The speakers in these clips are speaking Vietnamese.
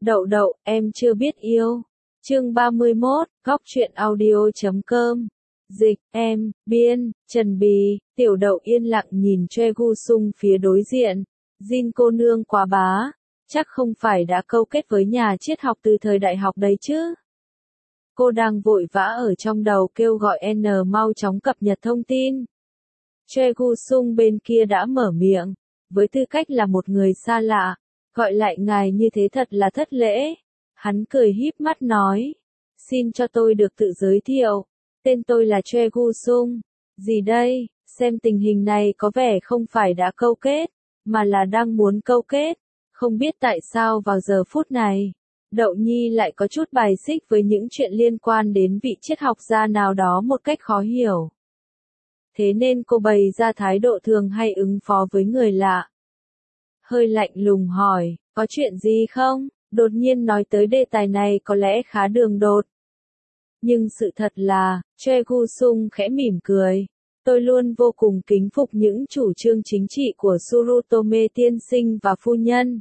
Đậu đậu, em chưa biết yêu. Chương 31, góc truyện audio.com. Dịch, em, biên, Trần Bì, Tiểu Đậu yên lặng nhìn Choi Gu Sung phía đối diện. Jin cô nương quá bá, chắc không phải đã câu kết với nhà triết học từ thời đại học đấy chứ. Cô đang vội vã ở trong đầu kêu gọi N mau chóng cập nhật thông tin. Choi Gu Sung bên kia đã mở miệng, với tư cách là một người xa lạ, gọi lại ngài như thế thật là thất lễ. Hắn cười híp mắt nói, xin cho tôi được tự giới thiệu, tên tôi là Choi Gu Sung. Gì đây, xem tình hình này có vẻ không phải đã câu kết, mà là đang muốn câu kết. Không biết tại sao vào giờ phút này, Đậu Nhi lại có chút bài xích với những chuyện liên quan đến vị triết học gia nào đó một cách khó hiểu. Thế nên cô bày ra thái độ thường hay ứng phó với người lạ. Hơi lạnh lùng hỏi, có chuyện gì không? Đột nhiên nói tới đề tài này có lẽ khá đường đột. Nhưng sự thật là, Choi Gu Sung khẽ mỉm cười. Tôi luôn vô cùng kính phục những chủ trương chính trị của Surutome tiên sinh và phu nhân.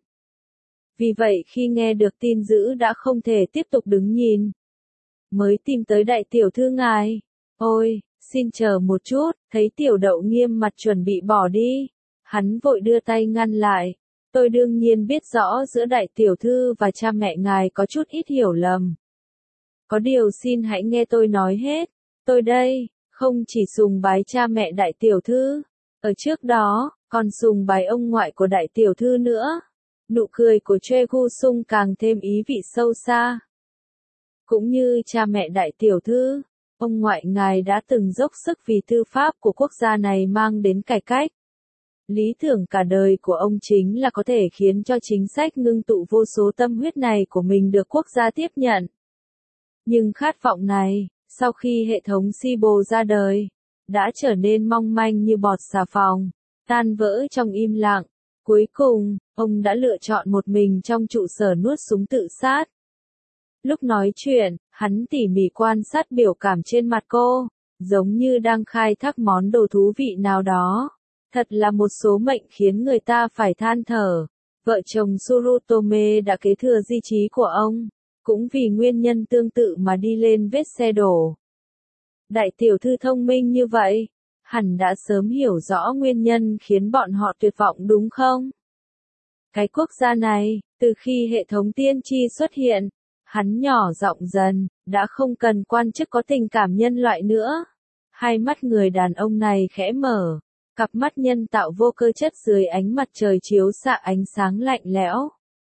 Vì vậy khi nghe được tin dữ đã không thể tiếp tục đứng nhìn. Mới tìm tới đại tiểu thư ngài. Ôi, xin chờ một chút, thấy Tiểu Đậu nghiêm mặt chuẩn bị bỏ đi. Hắn vội đưa tay ngăn lại. Tôi đương nhiên biết rõ giữa đại tiểu thư và cha mẹ ngài có chút ít hiểu lầm. Có điều xin hãy nghe tôi nói hết. Tôi đây, không chỉ sùng bái cha mẹ đại tiểu thư. Ở trước đó, còn sùng bái ông ngoại của đại tiểu thư nữa. Nụ cười của Choi Gu Sung càng thêm ý vị sâu xa. Cũng như cha mẹ đại tiểu thư, ông ngoại ngài đã từng dốc sức vì tư pháp của quốc gia này mang đến cải cách. Lý tưởng cả đời của ông chính là có thể khiến cho chính sách ngưng tụ vô số tâm huyết này của mình được quốc gia tiếp nhận. Nhưng khát vọng này, sau khi hệ thống SIBO ra đời, đã trở nên mong manh như bọt xà phòng, tan vỡ trong im lặng. Cuối cùng, ông đã lựa chọn một mình trong trụ sở nuốt súng tự sát. Lúc nói chuyện, hắn tỉ mỉ quan sát biểu cảm trên mặt cô, giống như đang khai thác món đồ thú vị nào đó. Thật là một số mệnh khiến người ta phải than thở. Vợ chồng Surutome đã kế thừa di chí của ông, cũng vì nguyên nhân tương tự mà đi lên vết xe đổ. Đại tiểu thư thông minh như vậy, hẳn đã sớm hiểu rõ nguyên nhân khiến bọn họ tuyệt vọng đúng không? Cái quốc gia này, từ khi hệ thống tiên tri xuất hiện, hắn nhỏ giọng dần, đã không cần quan chức có tình cảm nhân loại nữa. Hai mắt người đàn ông này khẽ mở. Cặp mắt nhân tạo vô cơ chất dưới ánh mặt trời chiếu xạ ánh sáng lạnh lẽo.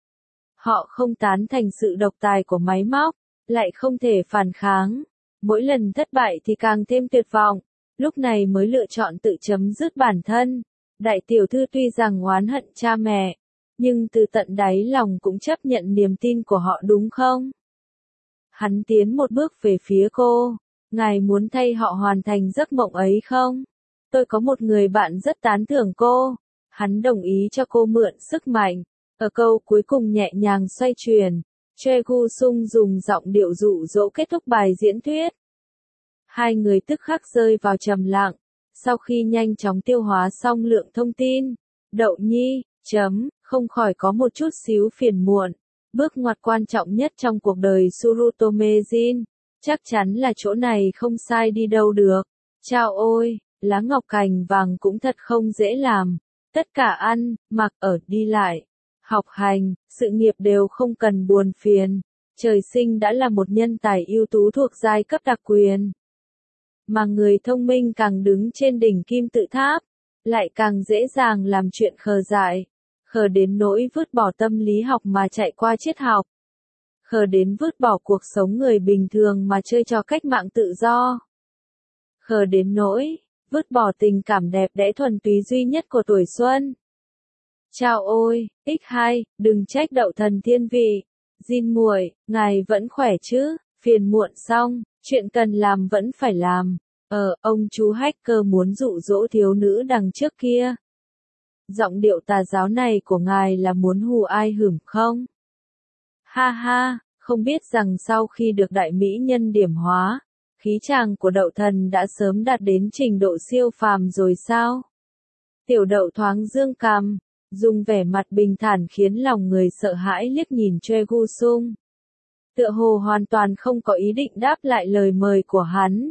Họ không tán thành sự độc tài của máy móc, lại không thể phản kháng. Mỗi lần thất bại thì càng thêm tuyệt vọng, lúc này mới lựa chọn tự chấm dứt bản thân. Đại tiểu thư tuy rằng oán hận cha mẹ, nhưng từ tận đáy lòng cũng chấp nhận niềm tin của họ đúng không? Hắn tiến một bước về phía cô. Ngài muốn thay họ hoàn thành giấc mộng ấy không? Tôi có một người bạn rất tán thưởng cô. Hắn đồng ý cho cô mượn sức mạnh. Ở câu cuối cùng nhẹ nhàng xoay chuyển, Choi Gu Sung dùng giọng điệu dụ dỗ kết thúc bài diễn thuyết. Hai người tức khắc rơi vào trầm lặng. Sau khi nhanh chóng tiêu hóa xong lượng thông tin, Đậu Nhi, không khỏi có một chút xíu phiền muộn. Bước ngoặt quan trọng nhất trong cuộc đời Surutome Jin, chắc chắn là chỗ này không sai đi đâu được. Chao ôi! Lá ngọc cành vàng cũng thật không dễ làm. Tất cả ăn, mặc ở, đi lại, học hành, sự nghiệp đều không cần buồn phiền. Trời sinh đã là một nhân tài ưu tú thuộc giai cấp đặc quyền. Mà người thông minh càng đứng trên đỉnh kim tự tháp, lại càng dễ dàng làm chuyện khờ dại. Khờ đến nỗi vứt bỏ tâm lý học mà chạy qua triết học. Khờ đến vứt bỏ cuộc sống người bình thường mà chơi trò cách mạng tự do. Khờ đến nỗi vứt bỏ tình cảm đẹp đẽ thuần túy duy nhất của tuổi xuân. Chao ôi, X2, đừng trách Đậu thần thiên vị. Jin muội, ngài vẫn khỏe chứ? Phiền muộn xong, chuyện cần làm vẫn phải làm. Ông chú hacker muốn dụ dỗ thiếu nữ đằng trước kia. Giọng điệu tà giáo này của ngài là muốn hù ai hửm không? Ha ha, không biết rằng sau khi được đại mỹ nhân điểm hóa, khí chàng của Đậu thần đã sớm đạt đến trình độ siêu phàm rồi sao? Tiểu Đậu thoáng dương cằm, dùng vẻ mặt bình thản khiến lòng người sợ hãi liếc nhìn Choi Gu-sung. Tựa hồ hoàn toàn không có ý định đáp lại lời mời của hắn.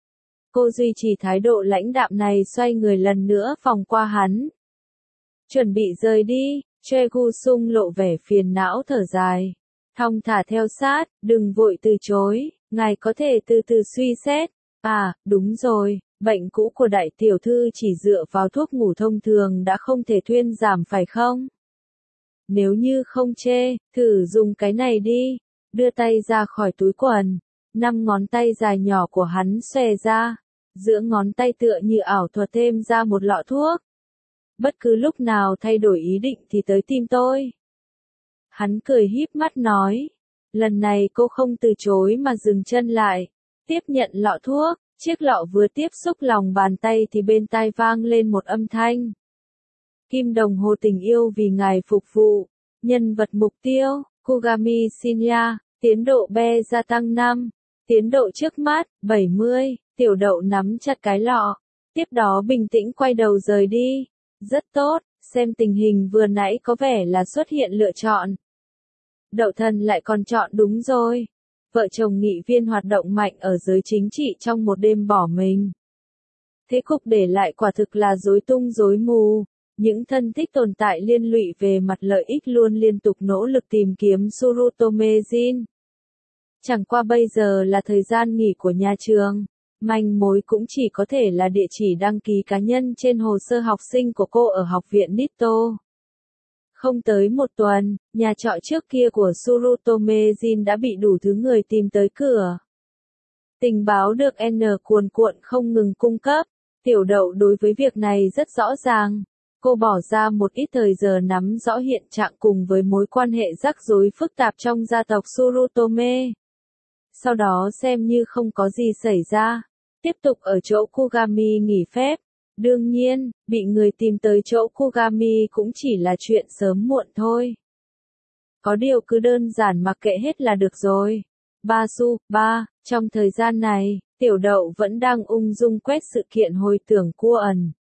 Cô duy trì thái độ lãnh đạm này xoay người lần nữa vòng qua hắn. Chuẩn bị rời đi, Choi Gu-sung lộ vẻ phiền não thở dài. Thong thả theo sát, đừng vội từ chối, ngài có thể từ từ suy xét. À, đúng rồi, bệnh cũ của đại tiểu thư chỉ dựa vào thuốc ngủ thông thường đã không thể thuyên giảm phải không? Nếu như không chê, thử dùng cái này đi. Đưa tay ra khỏi túi quần, 5 ngón tay dài nhỏ của hắn xòe ra, giữa ngón tay tựa như ảo thuật thêm ra một lọ thuốc. Bất cứ lúc nào thay đổi ý định thì tới tìm tôi. Hắn cười híp mắt nói. Lần này cô không từ chối mà dừng chân lại, tiếp nhận lọ thuốc. Chiếc lọ vừa tiếp xúc lòng bàn tay thì bên tai vang lên một âm thanh. Kim đồng hồ tình yêu vì ngài phục vụ. Nhân vật mục tiêu, Kugami Shinya, tiến độ be gia tăng 5, tiến độ trước mắt, 70, tiểu đậu nắm chặt cái lọ. Tiếp đó bình tĩnh quay đầu rời đi. Rất tốt, xem tình hình vừa nãy có vẻ là xuất hiện lựa chọn. Đậu thần lại còn chọn đúng rồi. Vợ chồng nghị viên hoạt động mạnh ở giới chính trị trong một đêm bỏ mình. Thế cục để lại quả thực là rối tung rối mù. Những thân thích tồn tại liên lụy về mặt lợi ích luôn liên tục nỗ lực tìm kiếm Surutome Jin. Chẳng qua bây giờ là thời gian nghỉ của nhà trường. Manh mối cũng chỉ có thể là địa chỉ đăng ký cá nhân trên hồ sơ học sinh của cô ở học viện Nitto. Không tới một tuần, nhà trọ trước kia của Surutome Jin đã bị đủ thứ người tìm tới cửa. Tình báo được N cuồn cuộn không ngừng cung cấp. Tiểu đậu đối với việc này rất rõ ràng. Cô bỏ ra một ít thời giờ nắm rõ hiện trạng cùng với mối quan hệ rắc rối phức tạp trong gia tộc Surutome. Sau đó xem như không có gì xảy ra. Tiếp tục ở chỗ Kugami nghỉ phép. Đương nhiên, bị người tìm tới chỗ Kugami cũng chỉ là chuyện sớm muộn thôi. Có điều cứ đơn giản mặc kệ hết là được rồi. Trong thời gian này, tiểu đậu vẫn đang ung dung quét sự kiện hồi tưởng cua ẩn.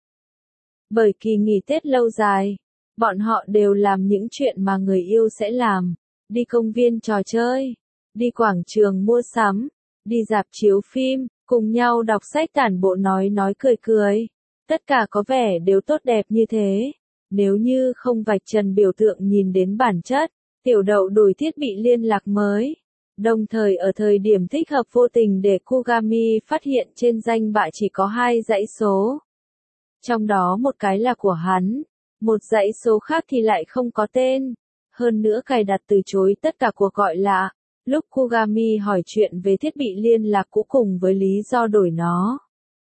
Bởi kỳ nghỉ Tết lâu dài, bọn họ đều làm những chuyện mà người yêu sẽ làm. Đi công viên trò chơi, đi quảng trường mua sắm, đi rạp chiếu phim, cùng nhau đọc sách tản bộ nói cười cười. Tất cả có vẻ đều tốt đẹp như thế. Nếu như không vạch trần biểu tượng nhìn đến bản chất, tiểu đậu đổi thiết bị liên lạc mới. Đồng thời ở thời điểm thích hợp vô tình để Kugami phát hiện trên danh bạ chỉ có 2 dãy số. Trong đó một cái là của hắn, một dãy số khác thì lại không có tên. Hơn nữa cài đặt từ chối tất cả cuộc gọi lạ. Lúc Kugami hỏi chuyện về thiết bị liên lạc cũ cùng với lý do đổi nó.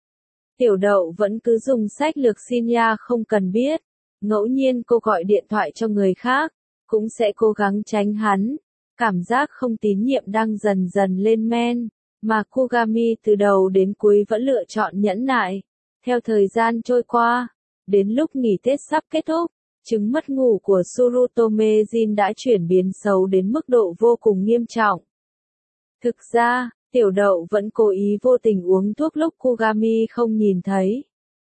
Tiểu đậu vẫn cứ dùng sách lược Shinya không cần biết. Ngẫu nhiên cô gọi điện thoại cho người khác, cũng sẽ cố gắng tránh hắn. Cảm giác không tín nhiệm đang dần dần lên men, mà Kugami từ đầu đến cuối vẫn lựa chọn nhẫn nại. Theo thời gian trôi qua, đến lúc nghỉ Tết sắp kết thúc, chứng mất ngủ của Surutome Jin đã chuyển biến xấu đến mức độ vô cùng nghiêm trọng. Thực ra, tiểu đậu vẫn cố ý vô tình uống thuốc lúc Kugami không nhìn thấy.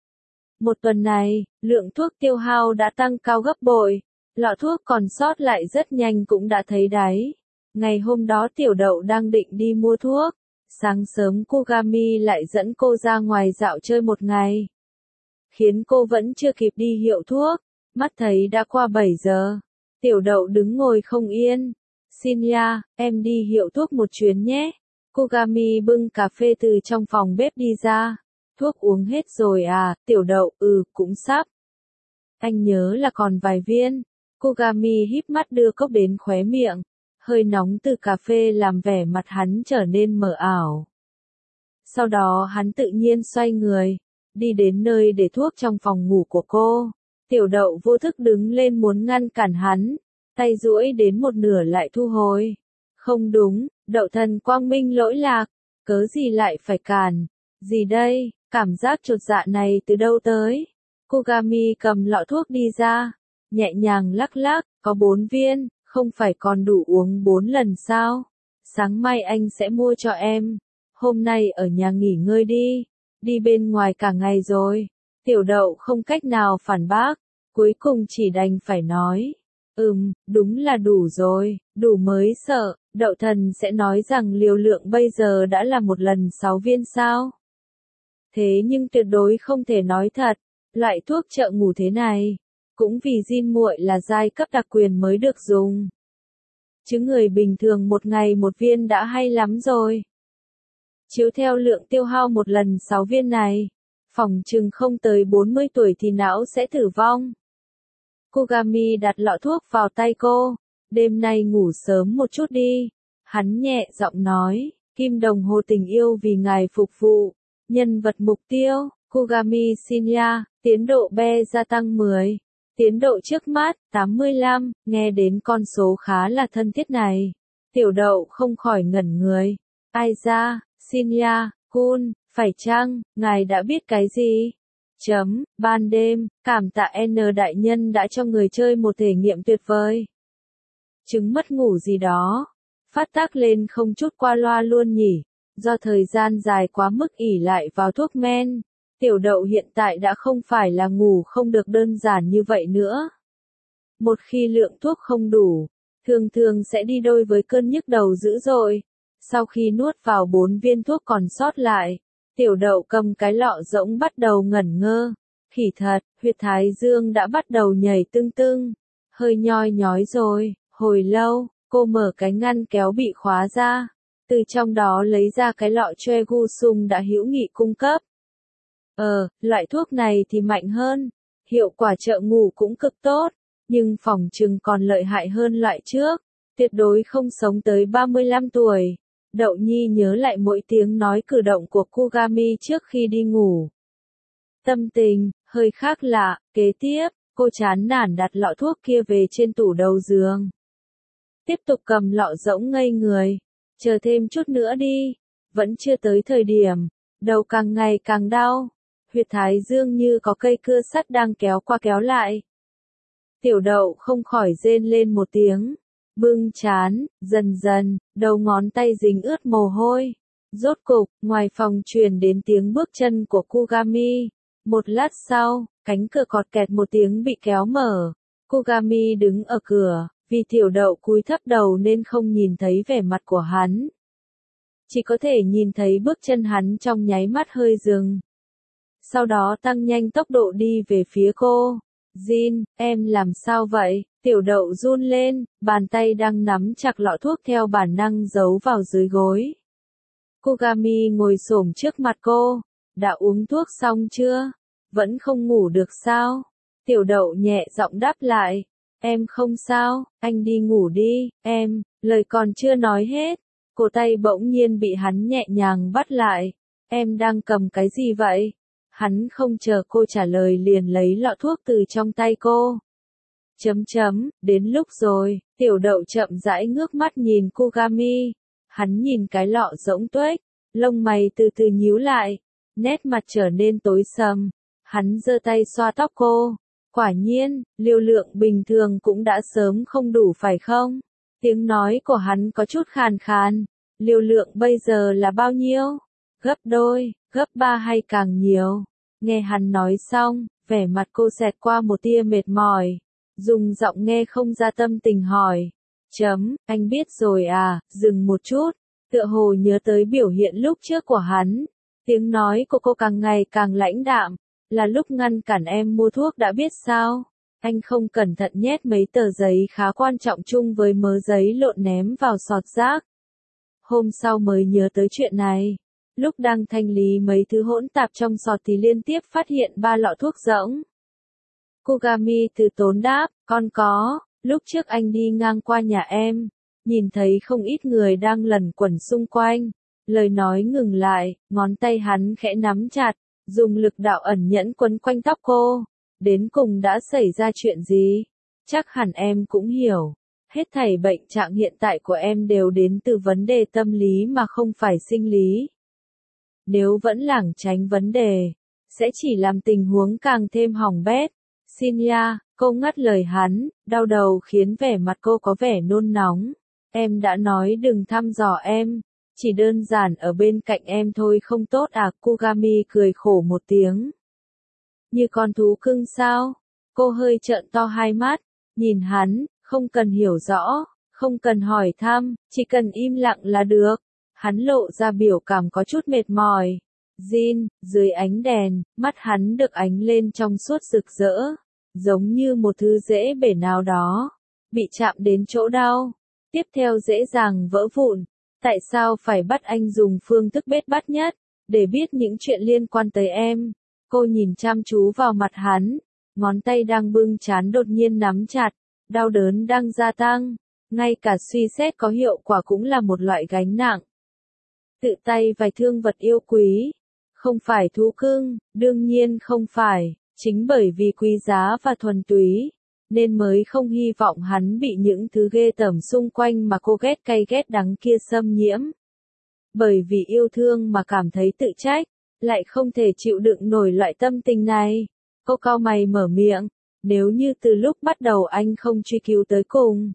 Một tuần này, lượng thuốc tiêu hao đã tăng cao gấp bội, lọ thuốc còn sót lại rất nhanh cũng đã thấy đáy. Ngày hôm đó tiểu đậu đang định đi mua thuốc, sáng sớm Kugami lại dẫn cô ra ngoài dạo chơi một ngày. Khiến cô vẫn chưa kịp đi hiệu thuốc, mắt thấy đã qua 7 giờ. Tiểu đậu đứng ngồi không yên. Shinya, em đi hiệu thuốc một chuyến nhé. Kugami bưng cà phê từ trong phòng bếp đi ra. Thuốc uống hết rồi à, tiểu đậu, cũng sắp. Anh nhớ là còn vài viên. Kugami híp mắt đưa cốc đến khóe miệng. Hơi nóng từ cà phê làm vẻ mặt hắn trở nên mờ ảo. Sau đó hắn tự nhiên xoay người, đi đến nơi để thuốc trong phòng ngủ của cô. Tiểu đậu vô thức đứng lên muốn ngăn cản hắn, tay duỗi đến một nửa lại thu hồi. Không đúng, đậu thần quang minh lỗi lạc, cớ gì lại phải cản, gì đây, cảm giác chột dạ này từ đâu tới. Kugami cầm lọ thuốc đi ra, nhẹ nhàng lắc lắc, có 4 viên, không phải còn đủ uống 4 lần sao? Sáng mai anh sẽ mua cho em, hôm nay ở nhà nghỉ ngơi đi bên ngoài cả ngày rồi. Tiểu đậu không cách nào phản bác, Cuối cùng chỉ đành phải nói. Đúng là đủ rồi, đủ mới sợ, Đậu Thần sẽ nói rằng liều lượng bây giờ đã là 1 lần 6 viên sao. Thế nhưng tuyệt đối không thể nói thật, loại thuốc trợ ngủ thế này, cũng vì Jin muội là giai cấp đặc quyền mới được dùng. Chứ người bình thường 1 ngày 1 viên đã hay lắm rồi. Chiếu theo lượng tiêu hao 1 lần 6 viên này, phỏng chừng không tới 40 tuổi thì não sẽ tử vong. Kugami đặt lọ thuốc vào tay cô. Đêm nay ngủ sớm một chút đi. Hắn nhẹ giọng nói, kim đồng hồ tình yêu vì ngài phục vụ. Nhân vật mục tiêu, Kugami Shinya, tiến độ be gia tăng 10. Tiến độ trước mắt, 85, nghe đến con số khá là thân thiết này. Tiểu Đậu không khỏi ngẩn người. Ai ra, Shinya, Kun, phải chăng, ngài đã biết cái gì? Ban đêm, cảm tạ N đại nhân đã cho người chơi một thể nghiệm tuyệt vời. Chứng mất ngủ gì đó. Phát tác lên không chút qua loa luôn nhỉ. Do thời gian dài quá mức ỷ lại vào thuốc men, Tiểu Đậu hiện tại đã không phải là ngủ không được đơn giản như vậy nữa. Một khi lượng thuốc không đủ, thường thường sẽ đi đôi với cơn nhức đầu dữ dội. Sau khi nuốt vào 4 viên thuốc còn sót lại, Tiểu Đậu cầm cái lọ rỗng bắt đầu ngẩn ngơ. Khỉ thật, huyệt thái dương đã bắt đầu nhảy tưng tưng, hơi nhoi nhói rồi. Hồi lâu, cô mở cái ngăn kéo bị khóa ra, từ trong đó lấy ra cái lọ Choi Gu Sung đã hữu nghị cung cấp. Loại thuốc này thì mạnh hơn, hiệu quả trợ ngủ cũng cực tốt, nhưng phỏng chừng còn lợi hại hơn loại trước, tuyệt đối không sống tới 35 tuổi. Đậu Nhi nhớ lại mỗi tiếng nói cử động của Kugami trước khi đi ngủ. Tâm tình, hơi khác lạ, kế tiếp, cô chán nản đặt lọ thuốc kia về trên tủ đầu giường. Tiếp tục cầm lọ rỗng ngây người, chờ thêm chút nữa đi, vẫn chưa tới thời điểm, đầu càng ngày càng đau, huyệt thái dương như có cây cưa sắt đang kéo qua kéo lại. Tiểu Đậu không khỏi rên lên một tiếng, bưng trán, dần dần, đầu ngón tay dính ướt mồ hôi. Rốt cục, ngoài phòng truyền đến tiếng bước chân của Kugami. Một lát sau, cánh cửa cọt kẹt một tiếng bị kéo mở. Kugami đứng ở cửa, vì Tiểu Đậu cúi thấp đầu nên không nhìn thấy vẻ mặt của hắn. Chỉ có thể nhìn thấy bước chân hắn trong nháy mắt hơi dừng. Sau đó tăng nhanh tốc độ đi về phía cô. Jin, em làm sao vậy? Tiểu Đậu run lên, bàn tay đang nắm chặt lọ thuốc theo bản năng giấu vào dưới gối. Kugami ngồi xổm trước mặt cô. Đã uống thuốc xong chưa? Vẫn không ngủ được sao? Tiểu Đậu nhẹ giọng đáp lại. Em không sao, anh đi ngủ đi, em, lời còn chưa nói hết. Cổ tay bỗng nhiên bị hắn nhẹ nhàng bắt lại. Em đang cầm cái gì vậy? Hắn không chờ cô trả lời liền lấy lọ thuốc từ trong tay cô. Đến lúc rồi, Tiểu Đậu chậm rãi ngước mắt nhìn Kugami. Hắn nhìn cái lọ rỗng tuếch, lông mày từ từ nhíu lại, nét mặt trở nên tối sầm. Hắn giơ tay xoa tóc cô. Quả nhiên, liều lượng bình thường cũng đã sớm không đủ phải không? Tiếng nói của hắn có chút khàn khàn. Liều lượng bây giờ là bao nhiêu? Gấp đôi, gấp 3 hay càng nhiều? Nghe hắn nói xong, vẻ mặt cô xẹt qua một tia mệt mỏi. Dùng giọng nghe không ra tâm tình hỏi. Anh biết rồi à, dừng một chút. Tựa hồ nhớ tới biểu hiện lúc trước của hắn. Tiếng nói của cô càng ngày càng lãnh đạm. Là lúc ngăn cản em mua thuốc đã biết sao? Anh không cẩn thận nhét mấy tờ giấy khá quan trọng chung với mớ giấy lộn ném vào sọt rác. Hôm sau mới nhớ tới chuyện này. Lúc đang thanh lý mấy thứ hỗn tạp trong sọt thì liên tiếp phát hiện 3 lọ thuốc rỗng. Kugami từ tốn đáp, con có, lúc trước anh đi ngang qua nhà em, nhìn thấy không ít người đang lẩn quẩn xung quanh. Lời nói ngừng lại, ngón tay hắn khẽ nắm chặt, dùng lực đạo ẩn nhẫn quấn quanh tóc cô. Đến cùng đã xảy ra chuyện gì? Chắc hẳn em cũng hiểu. Hết thảy bệnh trạng hiện tại của em đều đến từ vấn đề tâm lý mà không phải sinh lý. Nếu vẫn lảng tránh vấn đề, sẽ chỉ làm tình huống càng thêm hỏng bét. Shinya, cô ngắt lời hắn, đau đầu khiến vẻ mặt cô có vẻ nôn nóng. Em đã nói đừng thăm dò em, chỉ đơn giản ở bên cạnh em thôi không tốt à? Kugami cười khổ một tiếng. Như con thú cưng sao? Cô hơi trợn to hai mắt, nhìn hắn, không cần hiểu rõ, không cần hỏi thăm, chỉ cần im lặng là được. Hắn lộ ra biểu cảm có chút mệt mỏi. Jin, dưới ánh đèn, mắt hắn được ánh lên trong suốt rực rỡ, giống như một thứ dễ bể nào đó, bị chạm đến chỗ đau, tiếp theo dễ dàng vỡ vụn. Tại sao phải bắt anh dùng phương thức bết bát nhất, để biết những chuyện liên quan tới em? Cô nhìn chăm chú vào mặt hắn, ngón tay đang bưng trán đột nhiên nắm chặt, đau đớn đang gia tăng, ngay cả suy xét có hiệu quả cũng là một loại gánh nặng. Tự tay vài thương vật yêu quý, không phải thú cưng, đương nhiên không phải, chính bởi vì quý giá và thuần túy, nên mới không hy vọng hắn bị những thứ ghê tởm xung quanh mà cô ghét cay ghét đắng kia xâm nhiễm. Bởi vì yêu thương mà cảm thấy tự trách, lại không thể chịu đựng nổi loại tâm tình này. Cô cau mày mở miệng, nếu như từ lúc bắt đầu anh không truy cứu tới cùng,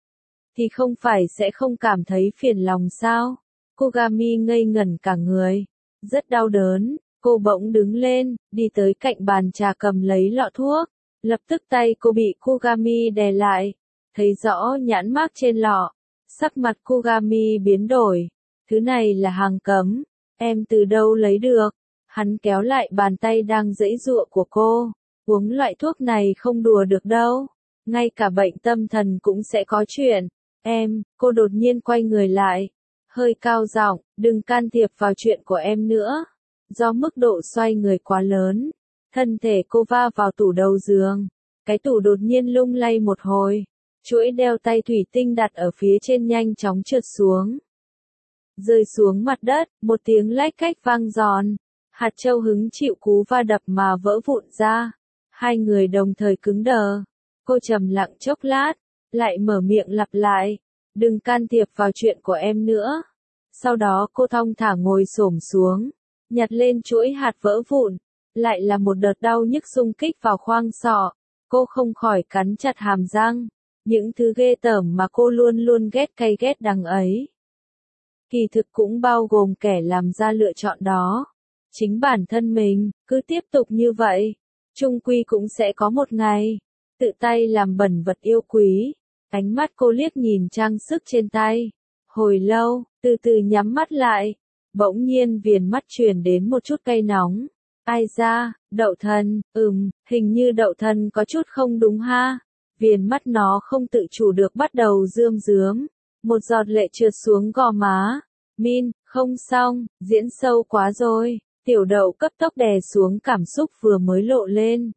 thì không phải sẽ không cảm thấy phiền lòng sao? Kogami ngây ngẩn cả người, rất đau đớn, cô bỗng đứng lên, đi tới cạnh bàn trà cầm lấy lọ thuốc, lập tức tay cô bị Kogami đè lại, thấy rõ nhãn mác trên lọ, sắc mặt Kogami biến đổi, thứ này là hàng cấm, em từ đâu lấy được? Hắn kéo lại bàn tay đang giãy giụa của cô, uống loại thuốc này không đùa được đâu, ngay cả bệnh tâm thần cũng sẽ có chuyện. Cô đột nhiên quay người lại, hơi cao giọng, đừng can thiệp vào chuyện của em nữa. Do mức độ xoay người quá lớn, thân thể cô va vào tủ đầu giường, cái tủ đột nhiên lung lay một hồi, chuỗi đeo tay thủy tinh đặt ở phía trên nhanh chóng trượt xuống. Rơi xuống mặt đất, một tiếng lách cách vang giòn, hạt châu hứng chịu cú va đập mà vỡ vụn ra. Hai người đồng thời cứng đờ, cô trầm lặng chốc lát, lại mở miệng lặp lại, đừng can thiệp vào chuyện của em nữa. Sau đó cô thong thả ngồi xổm xuống, nhặt lên chuỗi hạt vỡ vụn, lại là một đợt đau nhức xung kích vào khoang sọ, cô không khỏi cắn chặt hàm răng, những thứ ghê tởm mà cô luôn luôn ghét cay ghét đắng ấy. Kỳ thực cũng bao gồm kẻ làm ra lựa chọn đó. Chính bản thân mình, cứ tiếp tục như vậy, chung quy cũng sẽ có một ngày, tự tay làm bẩn vật yêu quý. Ánh mắt cô liếc nhìn trang sức trên tay, hồi lâu, từ từ nhắm mắt lại, bỗng nhiên viền mắt truyền đến một chút cay nóng. Ai da, đậu thần, hình như đậu thần có chút không đúng ha. Viền mắt nó không tự chủ được bắt đầu rơm rớm, một giọt lệ trượt xuống gò má. Min, không xong, diễn sâu quá rồi. Tiểu đậu cấp tốc đè xuống cảm xúc vừa mới lộ lên.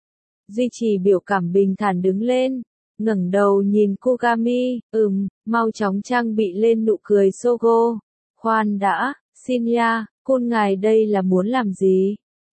Duy trì biểu cảm bình thản đứng lên, ngẩng đầu nhìn Kogami, mau chóng trang bị lên nụ cười Sogo. Khoan đã, Shinya, cun ngài đây là muốn làm gì?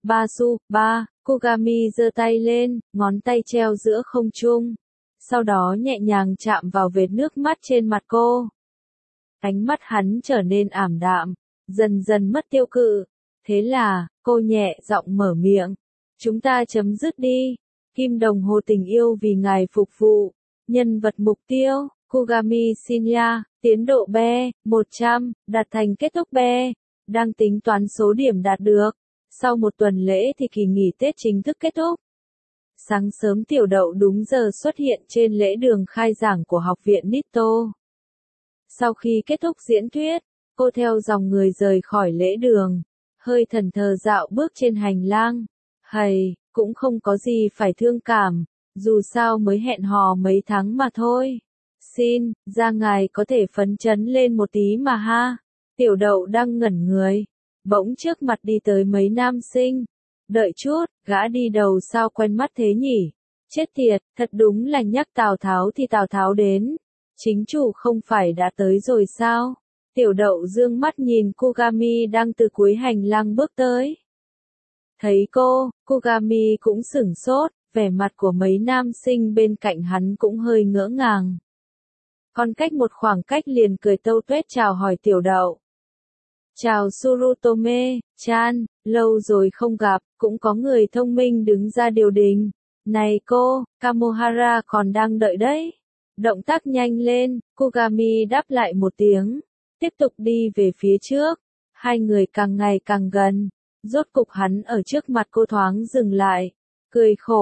Kogami giơ tay lên, ngón tay treo giữa không trung. Sau đó nhẹ nhàng chạm vào vệt nước mắt trên mặt cô. Ánh mắt hắn trở nên ảm đạm, dần dần mất tiêu cự. Thế là, cô nhẹ giọng mở miệng. Chúng ta chấm dứt đi. Kim đồng hồ tình yêu vì ngài phục vụ. Nhân vật mục tiêu, Kogami Shinya, tiến độ be, 100, đạt thành kết thúc be. Đang tính toán số điểm đạt được. Sau một tuần lễ thì kỳ nghỉ Tết chính thức kết thúc. Sáng sớm tiểu đậu đúng giờ xuất hiện trên lễ đường khai giảng của học viện Nitto. Sau khi kết thúc diễn thuyết, cô theo dòng người rời khỏi lễ đường, hơi thẫn thờ dạo bước trên hành lang. Cũng không có gì phải thương cảm, dù sao mới hẹn hò mấy tháng mà thôi. Xin, ra ngài có thể phấn chấn lên một tí mà ha. Tiểu đậu đang ngẩn người, bỗng trước mặt đi tới mấy nam sinh. Đợi chút, gã đi đầu sao quen mắt thế nhỉ? Chết tiệt, thật đúng là nhắc Tào Tháo thì Tào Tháo đến. Chính chủ không phải đã tới rồi sao? Tiểu đậu dương mắt nhìn Kogami đang từ cuối hành lang bước tới. Thấy cô, Kogami cũng sửng sốt, vẻ mặt của mấy nam sinh bên cạnh hắn cũng hơi ngỡ ngàng. Còn cách một khoảng cách liền cười tâu tuét chào hỏi tiểu đậu. Chào Surutome-chan, lâu rồi không gặp, cũng có người thông minh đứng ra điều đình. Này cô, Kamohara còn đang đợi đấy. Động tác nhanh lên, Kogami đáp lại một tiếng, tiếp tục đi về phía trước. Hai người càng ngày càng gần, rốt cục hắn ở trước mặt cô thoáng dừng lại, cười khổ,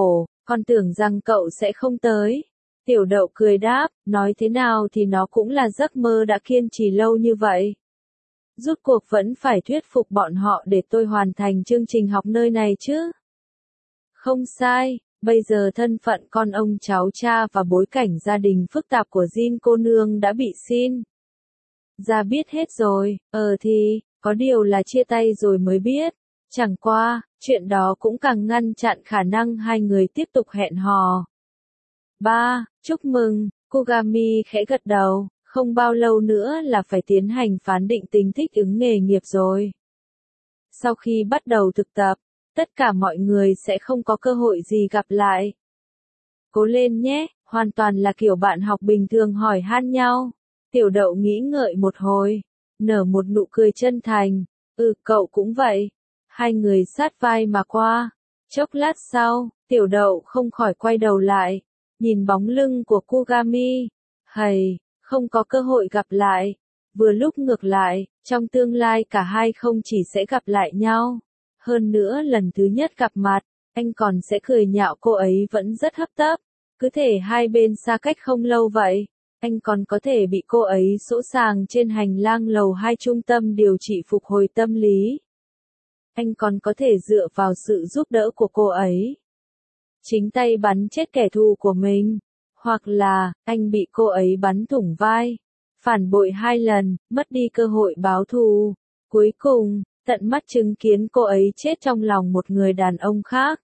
Con tưởng rằng cậu sẽ không tới. Tiểu đậu cười đáp, nói thế nào thì nó cũng là giấc mơ đã kiên trì lâu như vậy. Rốt cuộc vẫn phải thuyết phục bọn họ để tôi hoàn thành chương trình học nơi này chứ. Không sai, bây giờ thân phận con ông cháu cha và bối cảnh gia đình phức tạp của Jin cô nương đã bị xin ra biết hết rồi, thì, có điều là chia tay rồi mới biết. Chẳng qua, chuyện đó cũng càng ngăn chặn khả năng hai người tiếp tục hẹn hò. 3. Chúc mừng, Kugami khẽ gật đầu, không bao lâu nữa là phải tiến hành phán định tính thích ứng nghề nghiệp rồi. Sau khi bắt đầu thực tập, tất cả mọi người sẽ không có cơ hội gì gặp lại. Cố lên nhé, hoàn toàn là kiểu bạn học bình thường hỏi han nhau. Tiểu đậu nghĩ ngợi một hồi, nở một nụ cười chân thành, cậu cũng vậy. Hai người sát vai mà qua. Chốc lát sau, tiểu đậu không khỏi quay đầu lại, nhìn bóng lưng của Kugami. Không có cơ hội gặp lại. Vừa lúc ngược lại, trong tương lai cả hai không chỉ sẽ gặp lại nhau. Hơn nữa lần thứ nhất gặp mặt, anh còn sẽ cười nhạo cô ấy vẫn rất hấp tấp. Cứ thể hai bên xa cách không lâu vậy, anh còn có thể bị cô ấy sỗ sàng trên hành lang lầu 2 trung tâm điều trị phục hồi tâm lý. Anh còn có thể dựa vào sự giúp đỡ của cô ấy, chính tay bắn chết kẻ thù của mình. Hoặc là, anh bị cô ấy bắn thủng vai, phản bội 2 lần, mất đi cơ hội báo thù. Cuối cùng, tận mắt chứng kiến cô ấy chết trong lòng một người đàn ông khác.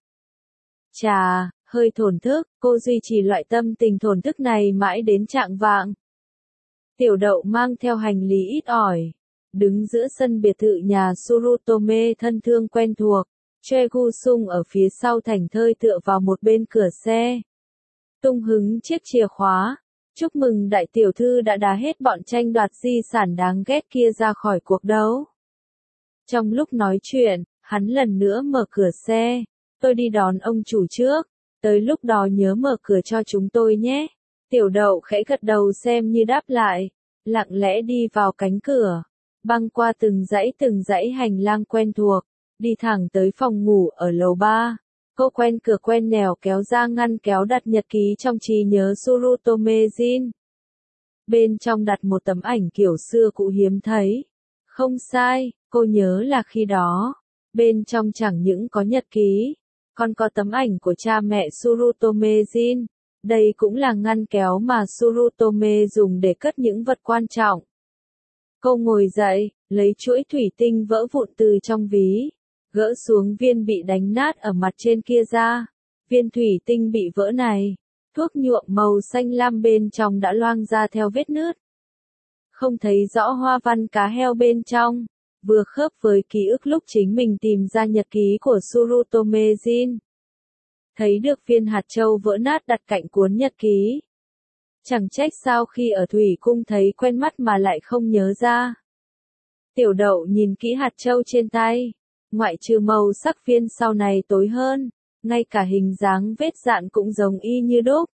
Chà, hơi thổn thức, cô duy trì loại tâm tình thổn thức này mãi đến chạng vạng. Tiểu đậu mang theo hành lý ít ỏi, đứng giữa sân biệt thự nhà Surutome thân thương quen thuộc. Choi Gu-sung ở phía sau thảnh thơi tựa vào một bên cửa xe, tung hứng chiếc chìa khóa. Chúc mừng đại tiểu thư đã đá hết bọn tranh đoạt di sản đáng ghét kia ra khỏi cuộc đấu. Trong lúc nói chuyện, hắn lần nữa mở cửa xe. Tôi đi đón ông chủ trước, tới lúc đó nhớ mở cửa cho chúng tôi nhé. Tiểu đậu khẽ gật đầu xem như đáp lại, lặng lẽ đi vào cánh cửa, băng qua từng dãy hành lang quen thuộc, đi thẳng tới phòng ngủ ở lầu 3. Cô quen cửa quen nẻo kéo ra ngăn kéo đặt nhật ký trong trí nhớ Surutome Jin. Bên trong đặt một tấm ảnh kiểu xưa cũ hiếm thấy. Không sai, cô nhớ là khi đó, bên trong chẳng những có nhật ký, còn có tấm ảnh của cha mẹ Surutome Jin. Đây cũng là ngăn kéo mà Surutome dùng để cất những vật quan trọng. Cô ngồi dậy, lấy chuỗi thủy tinh vỡ vụn từ trong ví, gỡ xuống viên bị đánh nát ở mặt trên kia ra. Viên thủy tinh bị vỡ này, thuốc nhuộm màu xanh lam bên trong đã loang ra theo vết nứt. Không thấy rõ hoa văn cá heo bên trong, vừa khớp với ký ức lúc chính mình tìm ra nhật ký của Surutome Jin. Thấy được viên hạt châu vỡ nát đặt cạnh cuốn nhật ký. Chẳng trách sao khi ở thủy cung thấy quen mắt mà lại không nhớ ra. Tiểu đậu nhìn kỹ hạt châu trên tay, ngoại trừ màu sắc viên sau này tối hơn, ngay cả hình dáng vết dạn cũng giống y như đúc.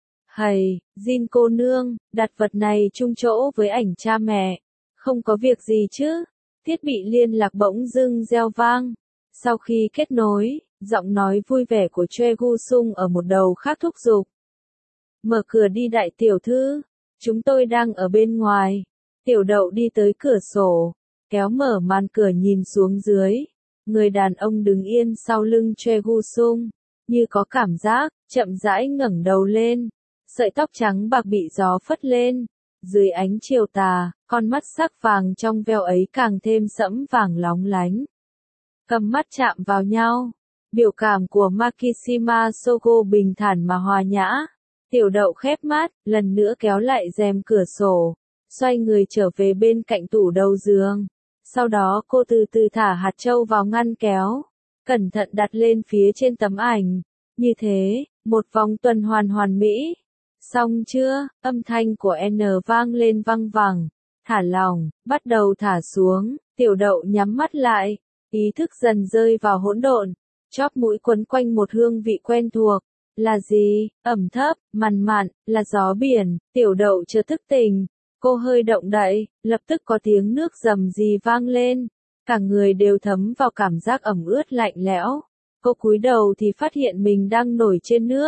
Jin cô nương, đặt vật này chung chỗ với ảnh cha mẹ, không có việc gì chứ? Thiết bị liên lạc bỗng dưng reo vang. Sau khi kết nối, giọng nói vui vẻ của Choi Gu-sung ở một đầu khác thúc giục. Mở cửa đi đại tiểu thư, chúng tôi đang ở bên ngoài. Tiểu đậu đi tới cửa sổ, kéo mở màn cửa nhìn xuống dưới. Người đàn ông đứng yên sau lưng Choi Gu-sung, như có cảm giác, chậm rãi ngẩng đầu lên. Sợi tóc trắng bạc bị gió phất lên. Dưới ánh chiều tà, con mắt sắc vàng trong veo ấy càng thêm sẫm vàng lóng lánh. Cầm mắt chạm vào nhau. Biểu cảm của Makishima Sogo bình thản mà hòa nhã. Tiểu đậu khép mắt, lần nữa kéo lại rèm cửa sổ, xoay người trở về bên cạnh tủ đầu giường. Sau đó cô từ từ thả hạt châu vào ngăn kéo, cẩn thận đặt lên phía trên tấm ảnh. Như thế, một vòng tuần hoàn hoàn mỹ. Xong chưa? Âm thanh của N vang lên văng vẳng. Thả lỏng, bắt đầu thả xuống. Tiểu đậu nhắm mắt lại, ý thức dần rơi vào hỗn độn. Chóp mũi quấn quanh một hương vị quen thuộc. Là gì? Ẩm thấp, mặn mặn, là gió biển. Tiểu đậu chưa thức tỉnh. Cô hơi động đậy, lập tức có tiếng nước rầm rì vang lên. Cả người đều thấm vào cảm giác ẩm ướt lạnh lẽo. Cô cúi đầu thì phát hiện mình đang nổi trên nước.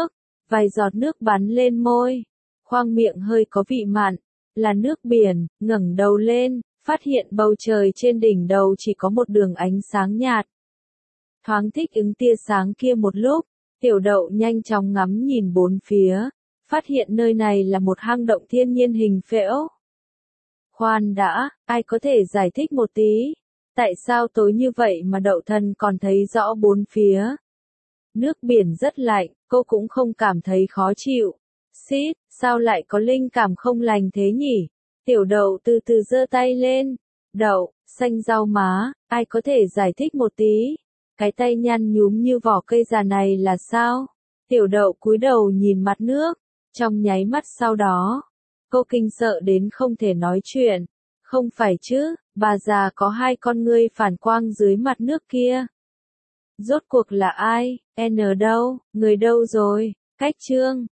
vài giọt nước bắn lên môi, khoang miệng hơi có vị mặn, là nước biển, ngẩng đầu lên, phát hiện bầu trời trên đỉnh đầu chỉ có một đường ánh sáng nhạt. Thoáng thích ứng tia sáng kia một lúc, Tiểu Đậu nhanh chóng ngắm nhìn bốn phía, phát hiện nơi này là một hang động thiên nhiên hình phễu. Khoan đã, ai có thể giải thích một tí? Tại sao tối như vậy mà Đậu Thần còn thấy rõ bốn phía? Nước biển rất lạnh, cô cũng không cảm thấy khó chịu. Xít, sao lại có linh cảm không lành thế nhỉ? Tiểu Đậu từ từ giơ tay lên. Đậu, xanh rau má, ai có thể giải thích một tí? Cái tay nhăn nhúm như vỏ cây già này là sao? Tiểu Đậu cúi đầu nhìn mặt nước, trong nháy mắt sau đó, cô kinh sợ đến không thể nói chuyện. Không phải chứ, bà già có hai con ngươi phản quang dưới mặt nước kia. Rốt cuộc là ai? N đâu? Người đâu rồi? Cách chương